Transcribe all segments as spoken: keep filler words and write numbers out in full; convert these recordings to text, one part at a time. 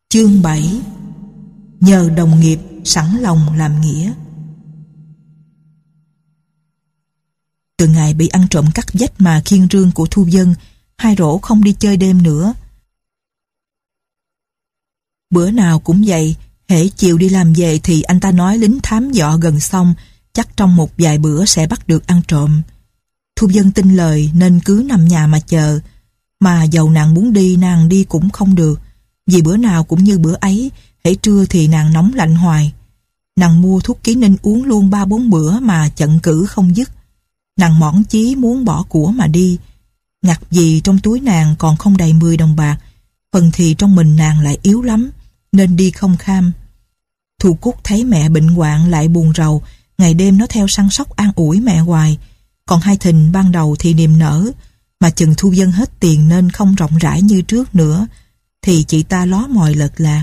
Chương bảy. Nhờ đồng nghiệp sẵn lòng làm nghĩa. Từ ngày bị ăn trộm cắt vách mà khiên rương của Thu Vân, hai rổ không đi chơi đêm nữa. Bữa nào cũng vậy, hễ chiều đi làm về thì anh ta nói lính thám dọ gần xong, chắc trong một vài bữa sẽ bắt được ăn trộm. Thu Vân tin lời nên cứ nằm nhà mà chờ, mà dầu nàng muốn đi nàng đi cũng không được, vì bữa nào cũng như bữa ấy, hễ trưa thì nàng nóng lạnh hoài. Nàng mua thuốc ký ninh uống luôn ba bốn bữa mà chận cử không dứt. Nàng mỏn chí muốn bỏ của mà đi. Ngặt vì trong túi nàng còn không đầy mười đồng bạc, phần thì trong mình nàng lại yếu lắm, nên đi không kham. Thu Cúc thấy mẹ bệnh hoạn lại buồn rầu, ngày đêm nó theo săn sóc an ủi mẹ hoài. Còn hai Thìn ban đầu thì niềm nở, mà chừng Thu Vân hết tiền nên không rộng rãi như trước nữa, thì chị ta ló mòi lật lạc.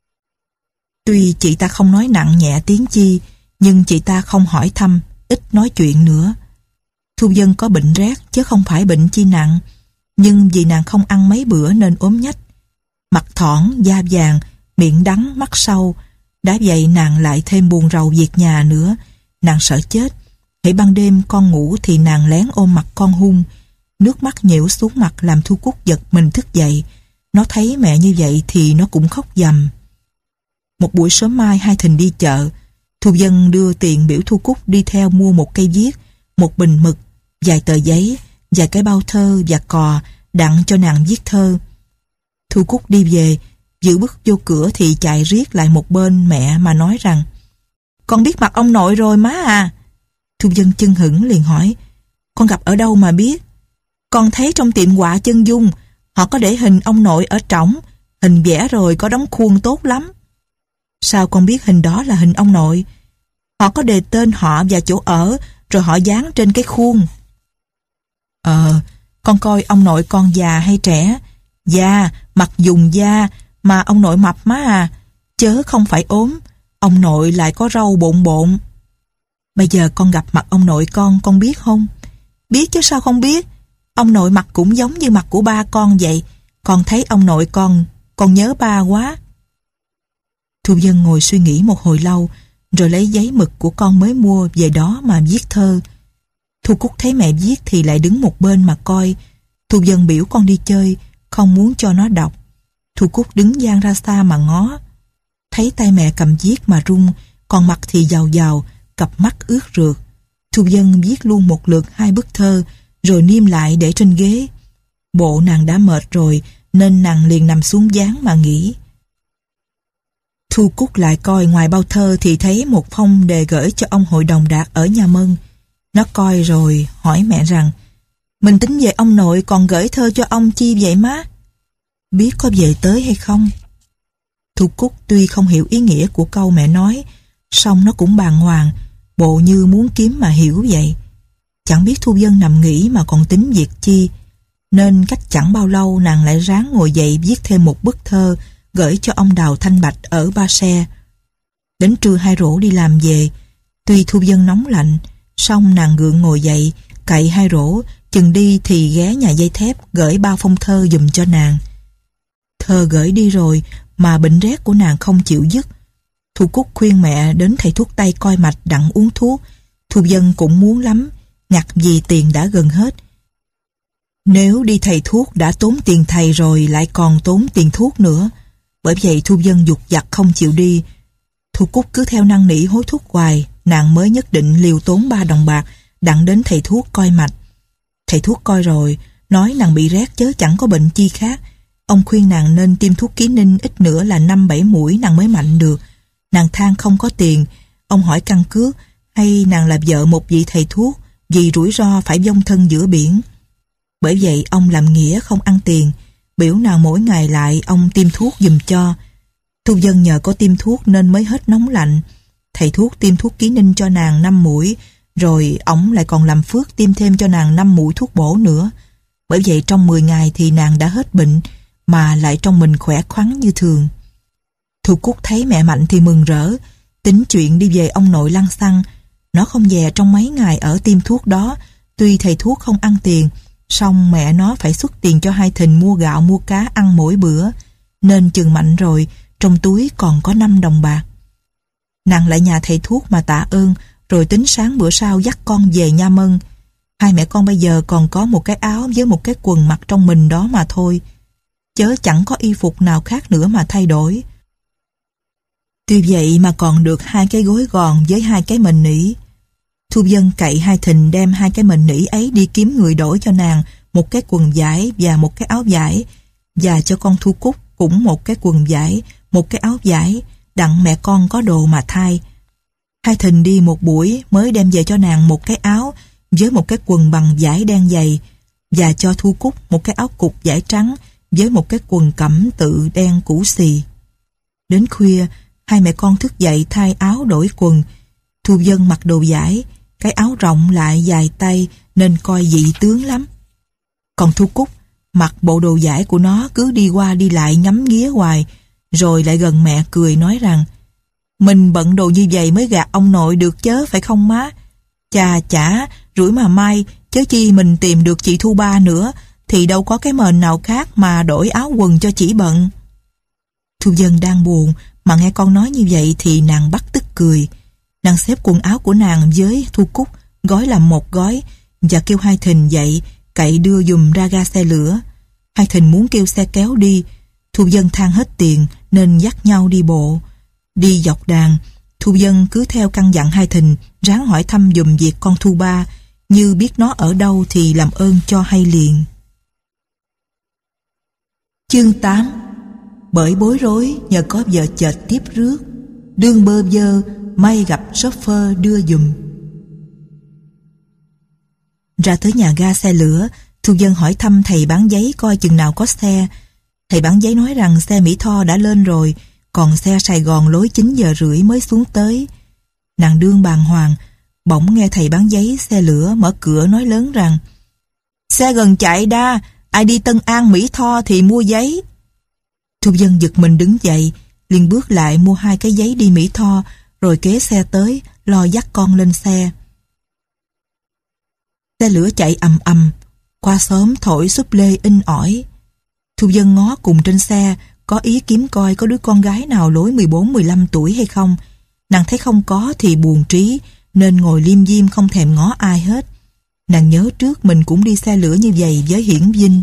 Tuy chị ta không nói nặng nhẹ tiếng chi, nhưng chị ta không hỏi thăm, ít nói chuyện nữa. Thu Vân có bệnh rét chứ không phải bệnh chi nặng, nhưng vì nàng không ăn mấy bữa nên ốm nhách. Mặt thỏn, da vàng, miệng đắng, mắt sâu. Đã vậy nàng lại thêm buồn rầu việc nhà nữa. Nàng sợ chết. Hễ ban đêm con ngủ thì nàng lén ôm mặt con hung. Nước mắt nhễu xuống mặt làm Thu Cúc giật mình thức dậy. Nó thấy mẹ như vậy thì nó cũng khóc dầm. Một buổi sớm mai hai Thìn đi chợ. Thu Vân đưa tiền biểu Thu Cúc đi theo mua một cây viết, một bình mực, vài tờ giấy, vài cái bao thơ và cò đặng cho nàng viết thơ. Thu Cúc đi về, giữ bước vô cửa thì chạy riết lại một bên mẹ mà nói rằng: "Con biết mặt ông nội rồi má à." Thu Vân chưng hửng liền hỏi: "Con gặp ở đâu mà biết?" "Con thấy trong tiệm họa Chân Dung, họ có để hình ông nội ở trỏng, hình vẽ rồi có đóng khuôn tốt lắm." "Sao con biết hình đó là hình ông nội?" "Họ có đề tên họ và chỗ ở, rồi họ dán trên cái khuôn." "Ờ, con coi ông nội con già hay trẻ?" "Già, mặt dùng da, mà ông nội mập má à, chớ không phải ốm, ông nội lại có râu bộn bộn." "Bây giờ con gặp mặt ông nội con, con biết không?" "Biết chứ sao không biết, ông nội mặt cũng giống như mặt của ba con vậy, con thấy ông nội con, con nhớ ba quá." Thu Vân ngồi suy nghĩ một hồi lâu, rồi lấy giấy mực của con mới mua về đó mà viết thơ. Thu Cúc thấy mẹ viết thì lại đứng một bên mà coi. Thu Vân biểu con đi chơi, không muốn cho nó đọc. Thu Cúc đứng dang ra xa mà ngó. Thấy tay mẹ cầm viết mà run, còn mặt thì giàu giàu, cặp mắt ướt rượt. Thu Vân viết luôn một lượt hai bức thơ, rồi niêm lại để trên ghế. Bộ nàng đã mệt rồi, nên nàng liền nằm xuống dán mà nghỉ. Thu Cúc lại coi ngoài bao thơ thì thấy một phong đề gửi cho ông hội đồng Đạt ở nhà Mân. Nó coi rồi hỏi mẹ rằng: "Mình tính về ông nội còn gửi thơ cho ông chi vậy má?" "Biết có về tới hay không?" Thu Cúc tuy không hiểu ý nghĩa của câu mẹ nói, song nó cũng bàng hoàng, bộ như muốn kiếm mà hiểu vậy. Chẳng biết Thu Vân nằm nghỉ mà còn tính việc chi, nên cách chẳng bao lâu nàng lại ráng ngồi dậy viết thêm một bức thơ gửi cho ông Đào Thanh Bạch ở Ba Se. Đến trưa hai rổ đi làm về, tuy Thu Vân nóng lạnh, song nàng gượng ngồi dậy, cậy hai rổ, chừng đi thì ghé nhà dây thép gửi bao phong thơ giùm cho nàng. Thơ gửi đi rồi mà bệnh rét của nàng không chịu dứt. Thu Cúc khuyên mẹ đến thầy thuốc tây coi mạch đặng uống thuốc. Thu Vân cũng muốn lắm, ngặt vì tiền đã gần hết. Nếu đi thầy thuốc đã tốn tiền thầy rồi lại còn tốn tiền thuốc nữa. Bởi vậy Thu Vân dục dặt không chịu đi. Thu Cúc cứ theo năn nỉ hối thúc hoài, nàng mới nhất định liều tốn ba đồng bạc đặng đến thầy thuốc coi mạch. Thầy thuốc coi rồi, nói nàng bị rét chớ chẳng có bệnh chi khác. Ông khuyên nàng nên tiêm thuốc ký ninh ít nữa là năm bảy mũi nàng mới mạnh được. Nàng than không có tiền. Ông hỏi căn cước hay nàng là vợ một vị thầy thuốc, vì rủi ro phải vong thân giữa biển. Bởi vậy ông làm nghĩa không ăn tiền, biểu nàng mỗi ngày lại ông tiêm thuốc giùm cho. Thu Vân nhờ có tiêm thuốc nên mới hết nóng lạnh. Thầy thuốc tiêm thuốc ký ninh cho nàng năm mũi, rồi ổng lại còn làm phước tiêm thêm cho nàng năm mũi thuốc bổ nữa. Bởi vậy trong mười ngày thì nàng đã hết bệnh, mà lại trong mình khỏe khoắn như thường. Thu Cúc thấy mẹ mạnh thì mừng rỡ, tính chuyện đi về ông nội lăng xăng. Nó không về trong mấy ngày ở tiêm thuốc đó. Tuy thầy thuốc không ăn tiền, song mẹ nó phải xuất tiền cho hai Thìn mua gạo mua cá ăn mỗi bữa, nên chừng mạnh rồi trong túi còn có năm đồng bạc. Nàng lại nhà thầy thuốc mà tạ ơn, rồi tính sáng bữa sau dắt con về Nha Mân. Hai mẹ con bây giờ còn có một cái áo với một cái quần mặc trong mình đó mà thôi, chớ chẳng có y phục nào khác nữa mà thay đổi. Tuy vậy mà còn được hai cái gối gòn với hai cái mền nỉ. Thu Vân cậy hai thình đem hai cái mền nỉ ấy đi kiếm người đổi cho nàng một cái quần vải và một cái áo vải, và cho con Thu Cúc cũng một cái quần vải, một cái áo vải, đặng mẹ con có đồ mà thay. Hai thình đi một buổi mới đem về cho nàng một cái áo với một cái quần bằng vải đen dày, và cho Thu Cúc một cái áo cục vải trắng với một cái quần cẩm tự đen cũ xì. Đến khuya, hai mẹ con thức dậy thay áo đổi quần. Thu Vân mặc đồ vải, cái áo rộng lại dài tay nên coi dị tướng lắm. Còn Thu Cúc mặc bộ đồ vải của nó cứ đi qua đi lại ngắm nghía hoài, rồi lại gần mẹ cười nói rằng: "Mình bận đồ như vậy mới gạt ông nội được chớ phải không má? Chà chả, rủi mà may, chớ chi mình tìm được chị Thu Ba nữa, thì đâu có cái mền nào khác mà đổi áo quần cho chỉ bận." Thu Vân đang buồn, mà nghe con nói như vậy thì nàng bắt tức cười. Nàng xếp quần áo của nàng với Thu Cúc, gói làm một gói, và kêu hai thình dậy, cậy đưa dùm ra ga xe lửa. Hai thình muốn kêu xe kéo đi. Thu Vân than hết tiền nên dắt nhau đi bộ. Đi dọc đàn, Thu Vân cứ theo căn dặn hai thình ráng hỏi thăm dùm việc con Thu Ba, như biết nó ở đâu thì làm ơn cho hay liền. Chương tám. Bởi bối rối nhờ có vợ chợt tiếp rước, đương bơ vơ may gặp chauffeur đưa dùm. Ra tới nhà ga xe lửa, Thu Vân hỏi thăm thầy bán giấy coi chừng nào có xe. Thầy bán giấy nói rằng xe Mỹ Tho đã lên rồi, còn xe Sài Gòn lối chín giờ rưỡi mới xuống tới. Nàng đương bàng hoàng, bỗng nghe thầy bán giấy xe lửa mở cửa nói lớn rằng: "Xe gần chạy đa, ai đi Tân An Mỹ Tho thì mua giấy." Thu Vân giật mình đứng dậy, liền bước lại mua hai cái giấy đi Mỹ Tho, rồi kế xe tới, lo dắt con lên xe. Xe lửa chạy ầm ầm, qua xóm thổi súp lê in ỏi. Thu Vân ngó cùng trên xe, có ý kiếm coi có đứa con gái nào lối mười bốn mười lăm tuổi hay không. Nàng thấy không có thì buồn trí, nên ngồi liêm diêm không thèm ngó ai hết. Nàng nhớ trước mình cũng đi xe lửa như vậy với Hiển Vinh.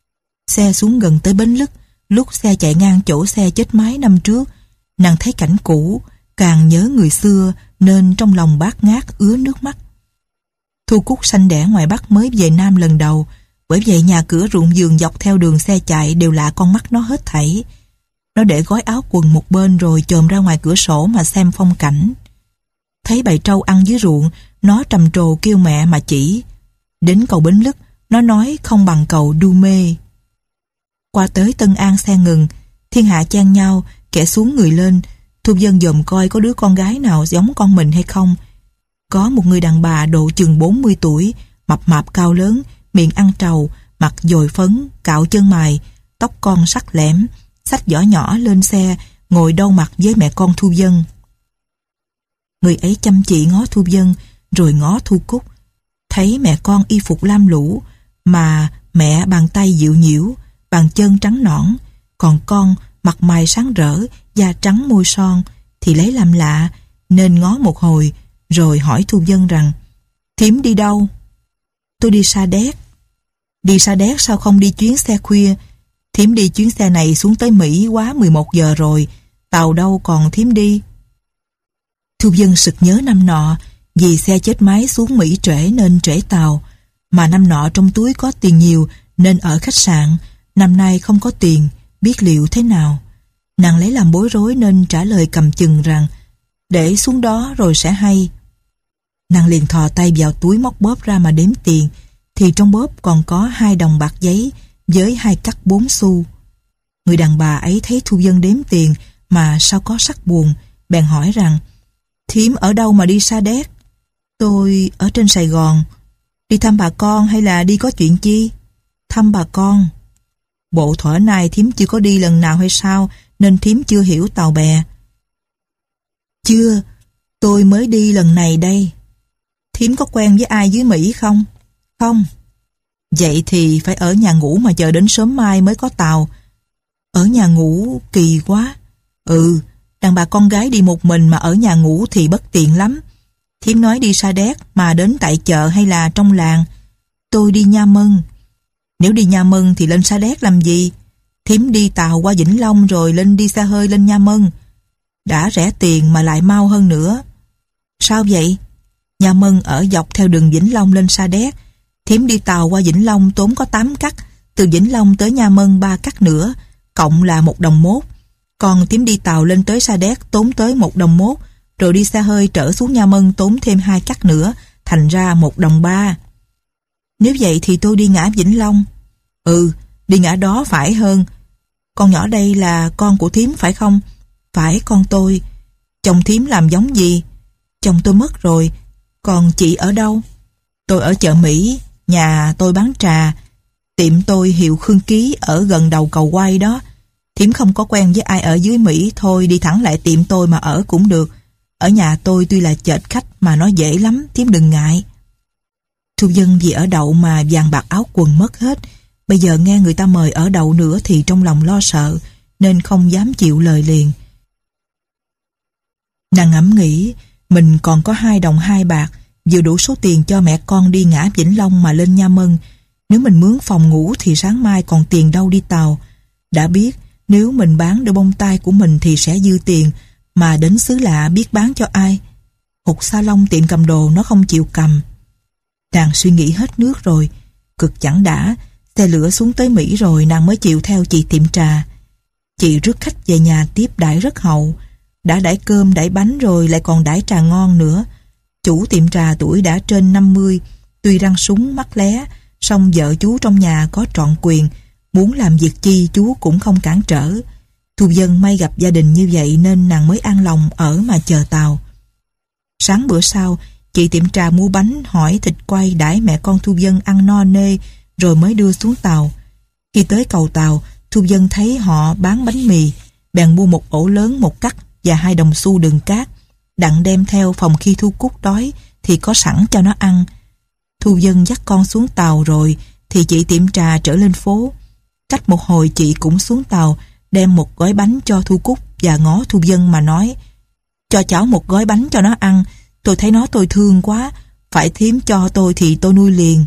Xe xuống gần tới bến Lức, lúc xe chạy ngang chỗ xe chết máy năm trước, nàng thấy cảnh cũ, càng nhớ người xưa nên trong lòng bát ngát ứa nước mắt. Thu Cúc sanh đẻ ngoài Bắc mới về Nam lần đầu, bởi vậy nhà cửa ruộng vườn dọc theo đường xe chạy đều lạ con mắt nó hết thảy. Nó để gói áo quần một bên rồi chồm ra ngoài cửa sổ mà xem phong cảnh. Thấy bầy trâu ăn dưới ruộng, nó trầm trồ kêu mẹ mà chỉ. Đến cầu Bến Lức, nó nói không bằng cầu Đu Mê. Qua tới Tân An xe ngừng, thiên hạ chen nhau, kẻ xuống người lên. Thu Vân dòm coi có đứa con gái nào giống con mình hay không. Có một người đàn bà độ chừng bốn mươi tuổi, mập mạp cao lớn, miệng ăn trầu, mặt dồi phấn, cạo chân mày, tóc con sắc lẻm, xách giỏ nhỏ lên xe, ngồi đâu mặt với mẹ con Thu Vân. Người ấy chăm chỉ ngó Thu Vân, rồi ngó Thu Cúc. Thấy mẹ con y phục lam lũ, mà mẹ bàn tay dịu nhiễu, bàn chân trắng nõn, còn con mặt mày sáng rỡ, da trắng môi son, thì lấy làm lạ, nên ngó một hồi, rồi hỏi Thu Vân rằng: "Thím đi đâu?" "Tôi đi Sa Đéc." "Đi Sa Đéc sao không đi chuyến xe khuya? Thím đi chuyến xe này xuống tới Mỹ quá mười một giờ rồi, tàu đâu còn thím đi." Thu Vân sực nhớ năm nọ, vì xe chết máy xuống Mỹ trễ nên trễ tàu, mà năm nọ trong túi có tiền nhiều nên ở khách sạn, năm nay không có tiền, biết liệu thế nào. Nàng lấy làm bối rối nên trả lời cầm chừng rằng: "Để xuống đó rồi sẽ hay." Nàng liền thò tay vào túi móc bóp ra mà đếm tiền, thì trong bóp còn có hai đồng bạc giấy với hai cắt bốn xu. Người đàn bà ấy thấy Thu Vân đếm tiền mà sao có sắc buồn, bèn hỏi rằng: "Thím ở đâu mà đi Sa Đéc?" "Tôi ở trên Sài Gòn." "Đi thăm bà con hay là đi có chuyện chi?" "Thăm bà con." "Bộ thuở này thím chưa có đi lần nào hay sao, nên thím chưa hiểu tàu bè?" "Chưa, tôi mới đi lần này đây." "Thím có quen với ai dưới Mỹ không?" "Không." "Vậy thì phải ở nhà ngủ mà chờ đến sớm mai mới có tàu." "Ở nhà ngủ kỳ quá." Ừ, đàn bà con gái đi một mình mà ở nhà ngủ thì bất tiện lắm. Thím nói đi Sa Đéc mà đến tại chợ hay là trong làng? Tôi đi Nha Mân. Nếu đi Nha Mân thì lên Sa Đéc làm gì? Thím đi tàu qua Vĩnh Long rồi lên đi xe hơi lên Nha Mân. Đã rẻ tiền mà lại mau hơn nữa. Sao vậy? Nha Mân ở dọc theo đường Vĩnh Long lên Sa Đéc. Thím đi tàu qua Vĩnh Long tốn có tám cắt. Từ Vĩnh Long tới Nha Mân ba cắt nữa, cộng là một đồng mốt. Còn thím đi tàu lên tới Sa Đéc tốn tới một đồng mốt, rồi đi xe hơi trở xuống Nha Mân tốn thêm hai cắt nữa, thành ra một đồng ba. Nếu vậy thì tôi đi ngã Vĩnh Long. Ừ, đi ngã đó phải hơn. Con nhỏ đây là con của thím phải không? Phải, con tôi. Chồng thím làm giống gì? Chồng tôi mất rồi. Còn chị ở đâu? Tôi ở chợ Mỹ, nhà tôi bán trà. Tiệm tôi hiệu Khương Ký ở gần đầu cầu quay đó. Thím không có quen với ai ở dưới Mỹ, thôi đi thẳng lại tiệm tôi mà ở cũng được. Ở nhà tôi tuy là chệch khách mà nó dễ lắm, thím đừng ngại. Thu Dân vì ở đậu mà vàng bạc áo quần mất hết. Bây giờ nghe người ta mời ở đậu nữa thì trong lòng lo sợ, nên không dám chịu lời liền. Nàng ngẫm nghĩ, mình còn có hai đồng hai bạc, vừa đủ số tiền cho mẹ con đi ngã Vĩnh Long mà lên Nha Mân. Nếu mình mướn phòng ngủ thì sáng mai còn tiền đâu đi tàu. Đã biết, nếu mình bán đôi bông tai của mình thì sẽ dư tiền, mà đến xứ lạ biết bán cho ai. Hột sa lông tiệm cầm đồ nó không chịu cầm. Nàng suy nghĩ hết nước rồi, cực chẳng đã, xe lửa xuống tới Mỹ rồi nàng mới chịu theo chị tiệm trà. Chị rước khách về nhà tiếp đãi rất hậu, đã đãi cơm đãi bánh rồi lại còn đãi trà ngon nữa. Chủ tiệm trà tuổi đã trên năm mươi, tuy răng súng mắt lé, song vợ chú trong nhà có trọn quyền, muốn làm việc chi chú cũng không cản trở. Thu Dân may gặp gia đình như vậy nên nàng mới an lòng ở mà chờ tàu. Sáng bữa sau, chị tiệm trà mua bánh, hỏi thịt quay đãi mẹ con Thu Dân ăn no nê rồi mới đưa xuống tàu. Khi tới cầu tàu, Thu Dân thấy họ bán bánh mì, bèn mua một ổ lớn một cắt và hai đồng xu đường cát, đặng đem theo phòng khi Thu Cúc đói thì có sẵn cho nó ăn. Thu Dân dắt con xuống tàu rồi thì chị tiệm trà trở lên phố. Cách một hồi chị cũng xuống tàu, đem một gói bánh cho Thu Cúc và ngó Thu Dân mà nói: cho cháu một gói bánh cho nó ăn, tôi thấy nó tôi thương quá, phải thím cho tôi thì tôi nuôi liền.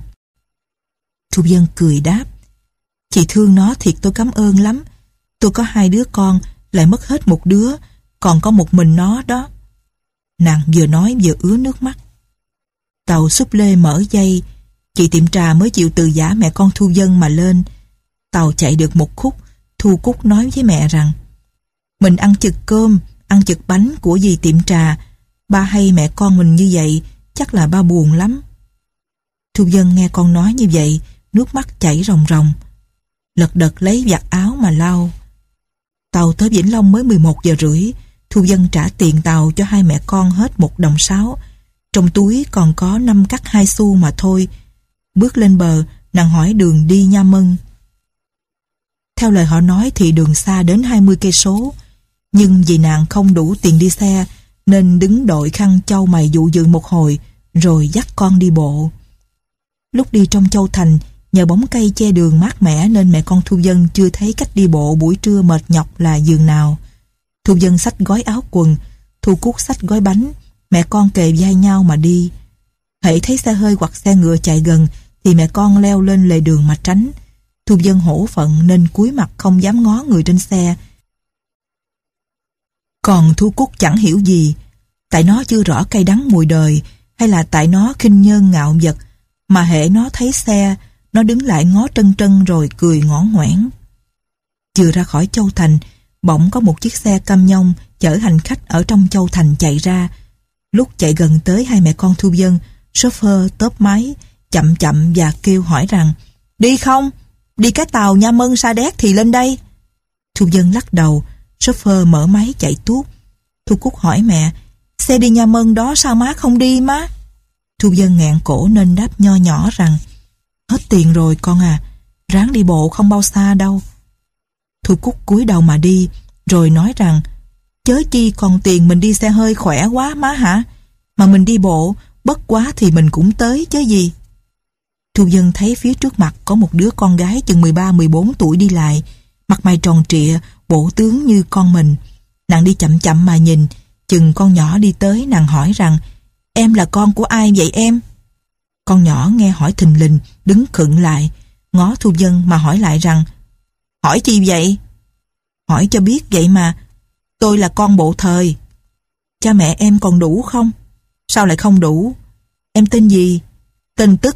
Thu Dân cười đáp: chị thương nó thiệt tôi cảm ơn lắm. Tôi có hai đứa con, lại mất hết một đứa, còn có một mình nó đó. Nàng vừa nói vừa ứa nước mắt. Tàu súp lê mở dây, chị tiệm trà mới chịu từ giả mẹ con Thu Dân mà lên. Tàu chạy được một khúc, Thu Cúc nói với mẹ rằng: mình ăn chực cơm, ăn chực bánh của dì tiệm trà, ba hay mẹ con mình như vậy, chắc là ba buồn lắm. Thu Dân nghe con nói như vậy, nước mắt chảy ròng ròng, lật đật lấy vạt áo mà lau. Tàu tới Vĩnh Long mới mười một giờ rưỡi, Thu Dân trả tiền tàu cho hai mẹ con hết một đồng sáu. Trong túi còn có năm cắt hai xu mà thôi. Bước lên bờ, nàng hỏi đường đi Nha Mân. Theo lời họ nói thì đường xa đến hai mươi cây số, nhưng vì nàng không đủ tiền đi xe nên đứng đội khăn châu mày dụ dự một hồi rồi dắt con đi bộ. Lúc đi trong châu thành, nhờ bóng cây che đường mát mẻ nên mẹ con Thu Dân chưa thấy cách đi bộ buổi trưa mệt nhọc là giường nào. Thu Dân xách gói áo quần, Thu Cúc xách gói bánh, mẹ con kề vai nhau mà đi. Hễ thấy xe hơi hoặc xe ngựa chạy gần thì mẹ con leo lên lề đường mà tránh. Thu Dân hổ phận nên cúi mặt không dám ngó người trên xe. Còn Thu Cúc chẳng hiểu gì, tại nó chưa rõ cay đắng mùi đời, hay là tại nó khinh nhơn ngạo vật, mà hễ nó thấy xe, nó đứng lại ngó trân trân rồi cười ngõn ngoẻn. Vừa ra khỏi châu thành, bỗng có một chiếc xe cam nhông chở hành khách ở trong châu thành chạy ra. Lúc chạy gần tới hai mẹ con Thu Dân, chauffeur tớp máy, chậm chậm và kêu hỏi rằng: đi không? Đi cái tàu Nha Mân Sa Đéc thì lên đây. Thu Dân lắc đầu, chauffeur mở máy chạy tuốt. Thu Cúc hỏi mẹ: xe đi Nha Mân đó sao má không đi má? Thu Dân nghẹn cổ nên đáp nho nhỏ rằng: hết tiền rồi con à, ráng đi bộ không bao xa đâu. Thu Cúc cúi đầu mà đi, rồi nói rằng: chớ chi còn tiền mình đi xe hơi khỏe quá má hả? Mà mình đi bộ, bất quá thì mình cũng tới chứ gì. Thu Dân thấy phía trước mặt có một đứa con gái chừng mười ba mười bốn tuổi đi lại, mặt mày tròn trịa, bộ tướng như con mình. Nàng đi chậm chậm mà nhìn, chừng con nhỏ đi tới, nàng hỏi rằng: "Em là con của ai vậy em?" Con nhỏ nghe hỏi thình lình, đứng khựng lại, ngó Thu Vân mà hỏi lại rằng: "Hỏi chi vậy?" "Hỏi cho biết vậy mà, tôi là con bộ thời." "Cha mẹ em còn đủ không?" "Sao lại không đủ? Em tên gì?" "Tên Tức."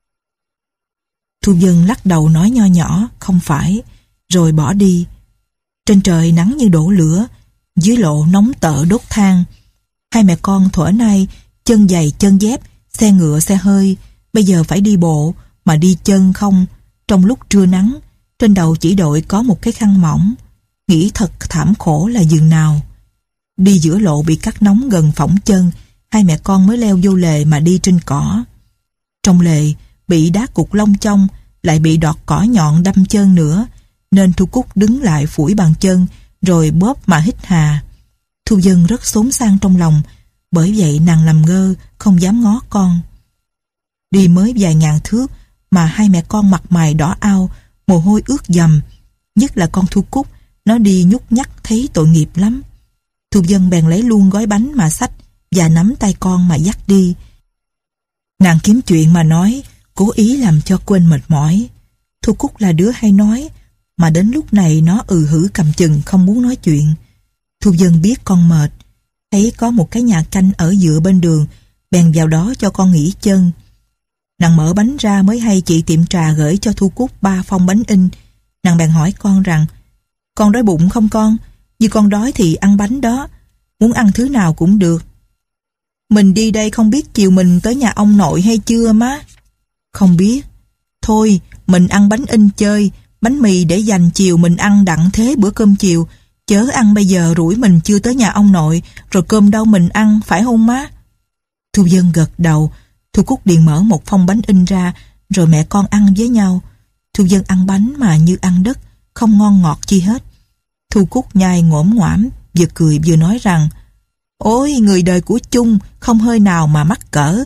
Thu Vân lắc đầu nói nho nhỏ: "Không phải," rồi bỏ đi. Trên trời nắng như đổ lửa, dưới lộ nóng tợ đốt than. Hai mẹ con thuở nay chân giày chân dép, xe ngựa xe hơi, bây giờ phải đi bộ, mà đi chân không, trong lúc trưa nắng, trên đầu chỉ đội có một cái khăn mỏng. Nghĩ thật thảm khổ là giường nào. Đi giữa lộ bị cắt nóng gần phỏng chân, hai mẹ con mới leo vô lề mà đi trên cỏ. Trong lề bị đá cục lông chông, lại bị đọt cỏ nhọn đâm chân nữa, nên Thu Cúc đứng lại phủi bàn chân, rồi bóp mà hít hà. Thu Vân rất xốn sang trong lòng, bởi vậy nàng làm ngơ, không dám ngó con. Đi mới vài ngàn thước mà hai mẹ con mặt mày đỏ ao, mồ hôi ướt dầm. Nhất là con Thu Cúc, nó đi nhúc nhắc thấy tội nghiệp lắm. Thu Vân bèn lấy luôn gói bánh mà xách và nắm tay con mà dắt đi. Nàng kiếm chuyện mà nói, cố ý làm cho quên mệt mỏi. Thu Cúc là đứa hay nói, mà đến lúc này nó ừ hử cầm chừng không muốn nói chuyện. Thu Vân biết con mệt, thấy có một cái nhà canh ở dựa bên đường, bèn vào đó cho con nghỉ chân. Nàng mở bánh ra mới hay chị tiệm trà gửi cho Thu Cúc ba phong bánh in. Nàng bèn hỏi con rằng: "Con đói bụng không con? Như con đói thì ăn bánh đó, muốn ăn thứ nào cũng được." "Mình đi đây không biết chiều mình tới nhà ông nội hay chưa má?" "Không biết." "Thôi mình ăn bánh in chơi, bánh mì để dành chiều mình ăn đặng thế bữa cơm chiều, chớ ăn bây giờ rủi mình chưa tới nhà ông nội, rồi cơm đâu mình ăn, phải không má?" Thu Vân gật đầu. Thu Cúc liền mở một phong bánh in ra, rồi mẹ con ăn với nhau. Thu Vân ăn bánh mà như ăn đất, không ngon ngọt chi hết. Thu Cúc nhai ngổm ngoảm, vừa cười vừa nói rằng: "Ôi, người đời của chung không hơi nào mà mắc cỡ.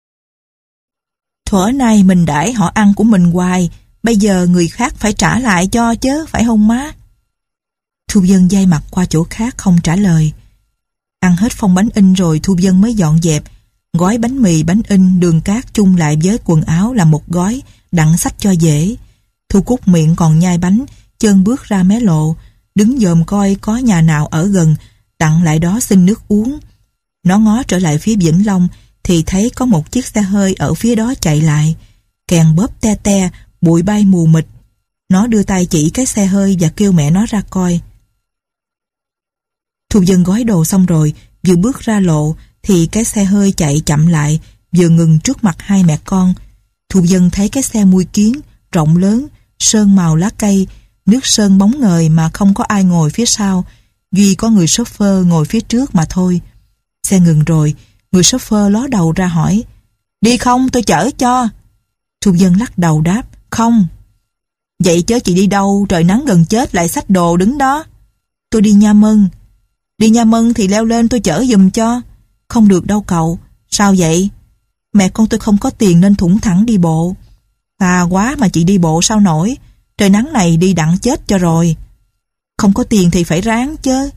Thuở nay mình đãi họ ăn của mình hoài, bây giờ người khác phải trả lại cho chứ, phải không má?" Thu Vân day mặt qua chỗ khác không trả lời. Ăn hết phong bánh in rồi Thu Vân mới dọn dẹp, gói bánh mì, bánh in, đường cát chung lại với quần áo làm một gói, đặng xách cho dễ. Thu Cúc miệng còn nhai bánh, chân bước ra mé lộ, đứng dòm coi có nhà nào ở gần, đặng lại đó xin nước uống. Nó ngó trở lại phía Vĩnh Long thì thấy có một chiếc xe hơi ở phía đó chạy lại, kèn bóp te te, bụi bay mù mịt. Nó đưa tay chỉ cái xe hơi và kêu mẹ nó ra coi. Thu Vân gói đồ xong rồi, vừa bước ra lộ thì cái xe hơi chạy chậm lại, vừa ngừng trước mặt hai mẹ con. Thu Vân thấy cái xe mui kiến, rộng lớn, sơn màu lá cây, nước sơn bóng ngời mà không có ai ngồi phía sau, duy có người chauffeur ngồi phía trước mà thôi. Xe ngừng rồi, người chauffeur ló đầu ra hỏi: "Đi không, tôi chở cho." Thu Vân lắc đầu đáp: "Không." "Vậy chớ chị đi đâu, trời nắng gần chết lại xách đồ đứng đó." "Tôi đi Nha Mân." "Đi Nha Mân thì leo lên tôi chở giùm cho." "Không được đâu cậu." "Sao vậy?" "Mẹ con tôi không có tiền nên thủng thẳng đi bộ." "À quá mà chị đi bộ sao nổi, trời nắng này đi đặng chết cho rồi." "Không có tiền thì phải ráng chứ."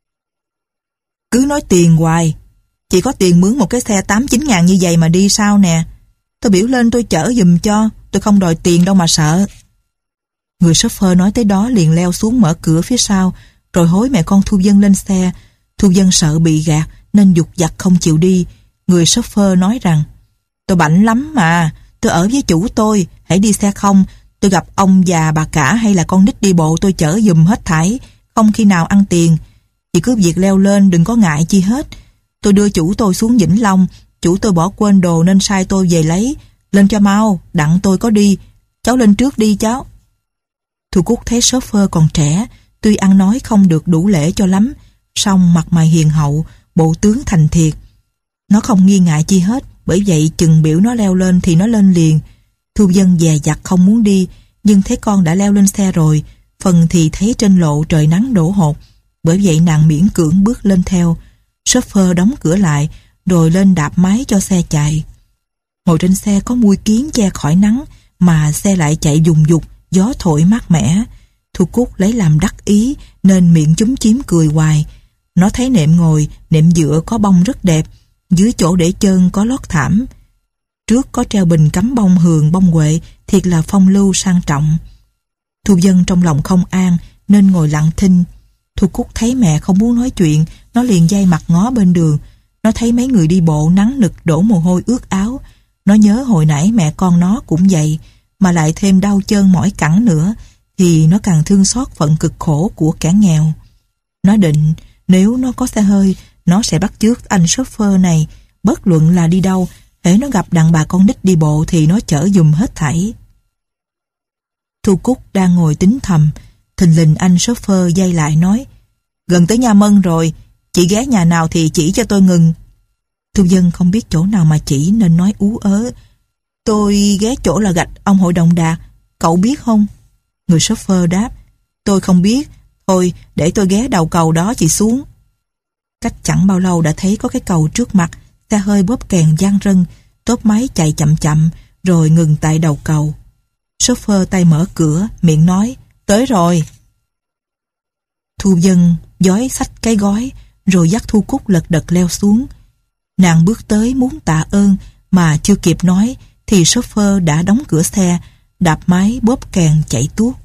"Cứ nói tiền hoài, chị có tiền mướn một cái xe tám chín ngàn như vậy mà đi sao nè. Tôi biểu lên tôi chở giùm cho, tôi không đòi tiền đâu mà sợ." Người chauffeur nói tới đó liền leo xuống mở cửa phía sau, rồi hối mẹ con Thu Vân lên xe. Thu Vân sợ bị gạt nên dục dặt không chịu đi. Người chauffeur nói rằng: "Tôi bảnh lắm mà, tôi ở với chủ tôi, hãy đi xe không, tôi gặp ông già bà cả hay là con nít đi bộ tôi chở giùm hết thảy, không khi nào ăn tiền. Chị cứ việc leo lên, đừng có ngại chi hết. Tôi đưa chủ tôi xuống Vĩnh Long, chủ tôi bỏ quên đồ nên sai tôi về lấy, lên cho mau, đặng tôi có đi. Cháu lên trước đi cháu." Thu Cúc thấy chauffeur còn trẻ, tuy ăn nói không được đủ lễ cho lắm, song mặt mày hiền hậu, bộ tướng thành thiệt. Nó không nghi ngại chi hết, bởi vậy chừng biểu nó leo lên thì nó lên liền. Thu Vân dè dặt không muốn đi, nhưng thấy con đã leo lên xe rồi, phần thì thấy trên lộ trời nắng đổ hột, bởi vậy nàng miễn cưỡng bước lên theo. Chauffeur đóng cửa lại, rồi lên đạp máy cho xe chạy. Ngồi trên xe có mui kiến che khỏi nắng, mà xe lại chạy vùng vụt, gió thổi mát mẻ. Thu Cúc lấy làm đắc ý nên miệng chúm chím cười hoài. Nó thấy nệm ngồi, nệm dựa có bông rất đẹp, dưới chỗ để chân có lót thảm. Trước có treo bình cắm bông hường bông huệ, thiệt là phong lưu sang trọng. Thu Vân trong lòng không an nên ngồi lặng thinh. Thu Cúc thấy mẹ không muốn nói chuyện, nó liền day mặt ngó bên đường. Nó thấy mấy người đi bộ nắng nực đổ mồ hôi ướt áo. Nó nhớ hồi nãy mẹ con nó cũng vậy, mà lại thêm đau chân mỏi cẳng nữa, thì nó càng thương xót phận cực khổ của kẻ nghèo. Nó định nếu nó có xe hơi, nó sẽ bắt chước anh chauffeur này, bất luận là đi đâu, hễ nó gặp đàn bà con nít đi bộ thì nó chở giùm hết thảy. Thu Cúc đang ngồi tính thầm, thình lình anh chauffeur dây lại nói: gần tới nhà Mân rồi, chị ghé nhà nào thì chỉ cho tôi ngừng. Thu Vân không biết chỗ nào mà chỉ nên nói ú ớ: tôi ghé chỗ là gạch ông hội đồng Đạt, cậu biết không? Người chauffeur đáp: tôi không biết, thôi để tôi ghé đầu cầu đó chị xuống. Cách chẳng bao lâu đã thấy có cái cầu trước mặt, xe hơi bóp kèn vang rân, tốp máy chạy chậm chậm rồi ngừng tại đầu cầu. Chauffeur tay mở cửa, miệng nói: tới rồi. Thu Vân dói xách cái gói rồi dắt Thu Cúc lật đật leo xuống. Nàng bước tới muốn tạ ơn mà chưa kịp nói thì chauffeur đã đóng cửa xe, đạp máy bóp kèn chạy tuốt.